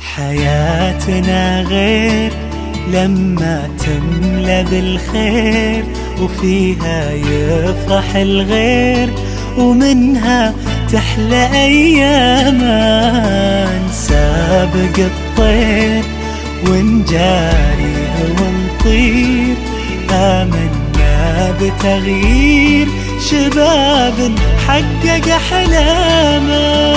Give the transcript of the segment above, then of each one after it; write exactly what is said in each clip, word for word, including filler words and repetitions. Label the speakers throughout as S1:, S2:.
S1: حياتنا غير لما تملى بالخير، وفيها يفرح الغير، ومنها تحلى أيامنا. نسابق الطير ونجاري ونطير، آمنا بتغيير شباب حقق أحلامه.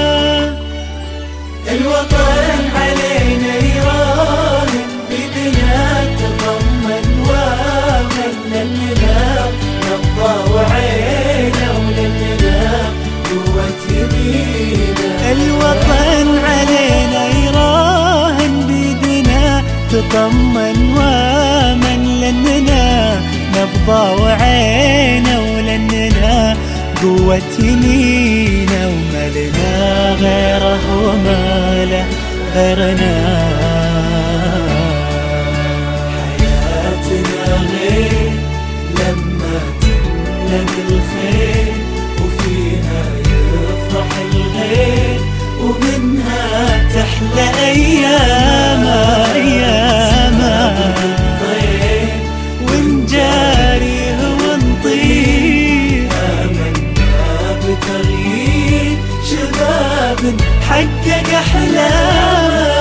S2: الوطن علينا يراهن، بدنا تطمن وامن، لأننا نبضى وعينا، ولأننا قوة يمينا.
S1: الوطن علينا يراهن، بدنا تطمن وامن، لأننا نبضى وعينا، ولأننا قوة يمينا. وما لنا غيره وما له غيرنا.
S2: حياتنا غير لما تملى بالخير، وفيها يفرح الغير،
S1: ومنها تحلى أيامه أيامه. ونجاريه ونطير،
S2: آمنا بتغيير
S1: شباب حقق أحلامه.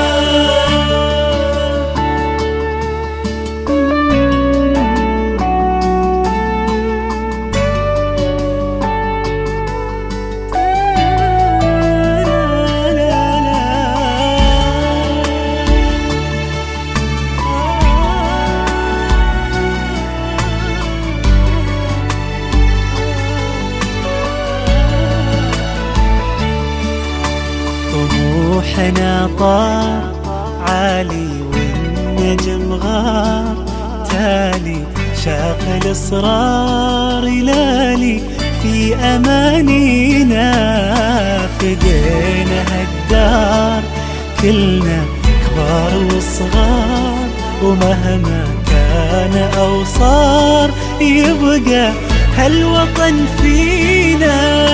S1: طموحنا طار عالي والنجم غار تالي، شاف الإصرار يلالي في أمانينا. فدينا هالدار كلنا كبار وصغار، ومهما كان أو صار يبقى هالوطن فينا.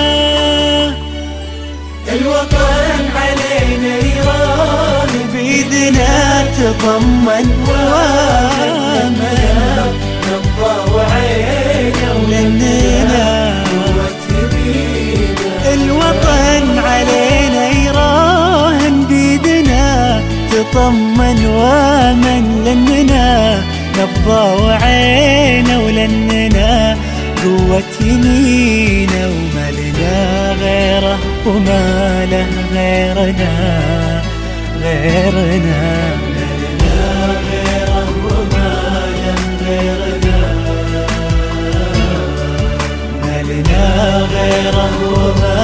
S2: الوطن علينا يراهن،
S1: بيدنا تطمن وامن،
S2: نبضى وعينا،
S1: ولأننا
S2: قوة يمينا.
S1: الوطن علينا يراهن، بيدنا تطمن وامن، لأننا نبضى وعينا، ولأننا قوة يمينا. وما لنا غيره وما له غيرنا غيرنا.
S2: ما لنا غيره وما له غيرنا،
S1: ما لنا غيره وما